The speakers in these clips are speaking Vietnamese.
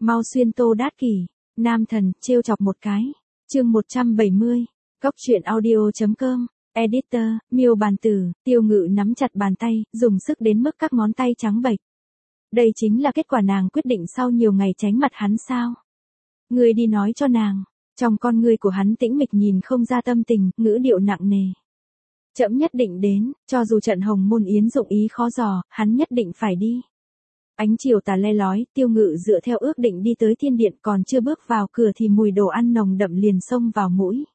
Mau xuyên Tô Đát Kỷ, nam thần, trêu chọc một cái. Chương 170. Cóc truyện audio.com. Editor, Miêu Bàn Tử. Tiêu Ngự nắm chặt bàn tay, dùng sức đến mức các ngón tay trắng bệch. Đây chính là kết quả nàng quyết định sau nhiều ngày tránh mặt hắn sao? Ngươi đi nói cho nàng. Trong con ngươi của hắn tĩnh mịch nhìn không ra tâm tình, ngữ điệu nặng nề. Trẫm nhất định đến, cho dù trận Hồng Môn Yến dụng ý khó dò, hắn nhất định phải đi. Ánh chiều tà le lói, Tiêu Ngự dựa theo ước định đi tới thiên điện, còn chưa bước vào cửa thì mùi đồ ăn nồng đậm liền xông vào mũi.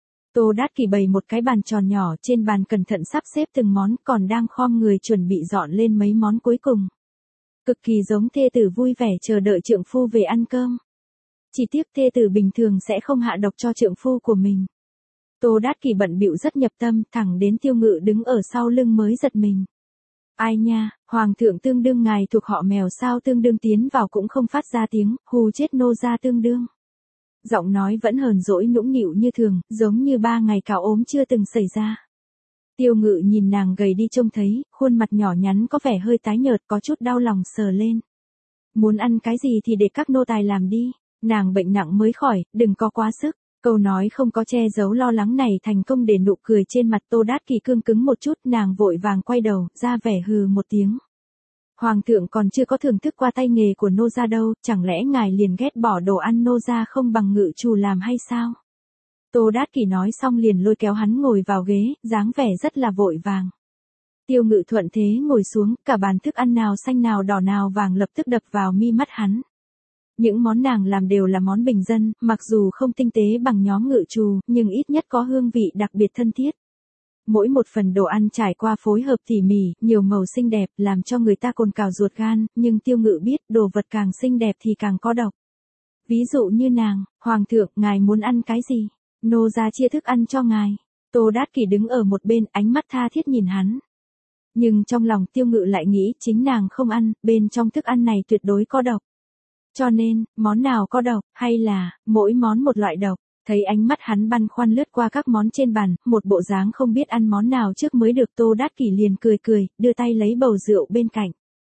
Tô Đát Kỷ bày một cái bàn tròn nhỏ, trên bàn cẩn thận sắp xếp từng món, còn đang khom người chuẩn bị dọn lên mấy món cuối cùng. Cực kỳ giống thê tử vui vẻ chờ đợi trượng phu về ăn cơm. Chỉ tiếc thê tử bình thường sẽ không hạ độc cho trượng phu của mình. Tô Đát Kỷ bận bịu rất nhập tâm, thẳng đến Tiêu Ngự đứng ở sau lưng mới giật mình. Ai nha, hoàng thượng tương đương ngài thuộc họ Mèo sao, tương đương tiến vào cũng không phát ra tiếng, hù chết nô gia tương đương. Giọng nói vẫn hờn dỗi nũng nịu như thường, giống như 3 ngày cào ốm chưa từng xảy ra. Tiêu Ngự nhìn nàng gầy đi trông thấy, khuôn mặt nhỏ nhắn có vẻ hơi tái nhợt, có chút đau lòng sờ lên. Muốn ăn cái gì thì để các nô tài làm đi, nàng bệnh nặng mới khỏi, đừng có quá sức. Câu nói không có che giấu lo lắng này thành công để nụ cười trên mặt Tô Đát Kỷ cương cứng một chút, nàng vội vàng quay đầu, ra vẻ hừ một tiếng. Hoàng thượng còn chưa có thưởng thức qua tay nghề của nô gia đâu, chẳng lẽ ngài liền ghét bỏ đồ ăn nô gia không bằng Ngự chủ làm hay sao? Tô Đát Kỷ nói xong liền lôi kéo hắn ngồi vào ghế, dáng vẻ rất là vội vàng. Tiêu Ngự thuận thế ngồi xuống, cả bàn thức ăn nào xanh nào đỏ nào vàng lập tức đập vào mi mắt hắn. Những món nàng làm đều là món bình dân, mặc dù không tinh tế bằng nhóm Ngự trù, nhưng ít nhất có hương vị đặc biệt thân thiết. Mỗi một phần đồ ăn trải qua phối hợp tỉ mỉ, nhiều màu xinh đẹp, làm cho người ta cồn cào ruột gan, nhưng Tiêu Ngự biết, đồ vật càng xinh đẹp thì càng có độc. Ví dụ như nàng, Hoàng thượng, ngài muốn ăn cái gì? Nô gia chia thức ăn cho ngài. Tô Đát Kỷ đứng ở một bên, ánh mắt tha thiết nhìn hắn. Nhưng trong lòng Tiêu Ngự lại nghĩ, chính nàng không ăn, bên trong thức ăn này tuyệt đối có độc. Cho nên, món nào có độc, hay là, mỗi món một loại độc. Thấy ánh mắt hắn băn khoăn lướt qua các món trên bàn, một bộ dáng không biết ăn món nào trước mới được, Tô Đát Kỷ liền cười cười, đưa tay lấy bầu rượu bên cạnh.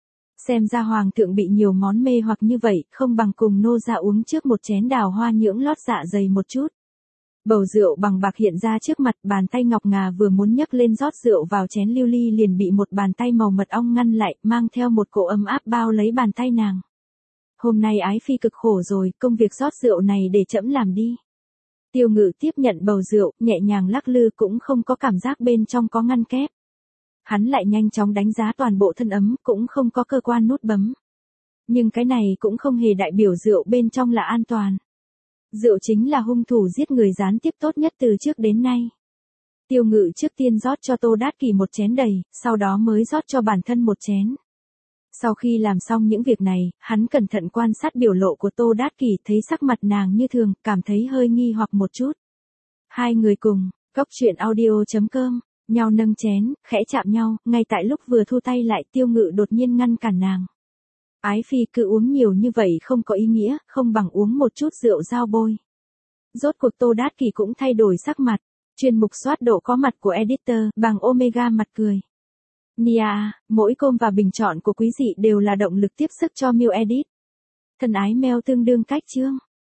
Xem ra hoàng thượng bị nhiều món mê hoặc như vậy, không bằng cùng nô gia uống trước một chén đào hoa nhưỡng lót dạ dày một chút. Bầu rượu bằng bạc hiện ra trước mặt, bàn tay ngọc ngà vừa muốn nhấc lên rót rượu vào chén lưu ly liền bị một bàn tay màu mật ong ngăn lại, mang theo một cỗ ấm áp bao lấy bàn tay nàng. Hôm nay ái phi cực khổ rồi, công việc rót rượu này để trẫm làm đi. Tiêu Ngự tiếp nhận bầu rượu, nhẹ nhàng lắc lư, cũng không có cảm giác bên trong có ngăn kép. Hắn lại nhanh chóng đánh giá toàn bộ thân ấm, cũng không có cơ quan nút bấm. Nhưng cái này cũng không hề đại biểu rượu bên trong là an toàn. Rượu chính là hung thủ giết người gián tiếp tốt nhất từ trước đến nay. Tiêu Ngự trước tiên rót cho Tô Đát Kỷ một chén đầy, sau đó mới rót cho bản thân một chén. Sau khi làm xong những việc này, hắn cẩn thận quan sát biểu lộ của Tô Đát Kỷ, thấy sắc mặt nàng như thường, cảm thấy hơi nghi hoặc một chút. Hai người cùng, cóc truyện audio.com, nhau nâng chén, khẽ chạm nhau, ngay tại lúc vừa thu tay lại, Tiêu Ngự đột nhiên ngăn cản nàng. Ái phi cứ uống nhiều như vậy không có ý nghĩa, không bằng uống một chút rượu dao bôi. Rốt cuộc Tô Đát Kỷ cũng thay đổi sắc mặt. Chuyên mục soát độ có mặt của editor, bằng Omega mặt cười. Nia, mỗi com và bình chọn của quý dị đều là động lực tiếp sức cho Miu Edit. Thân ái mail tương đương cách chương.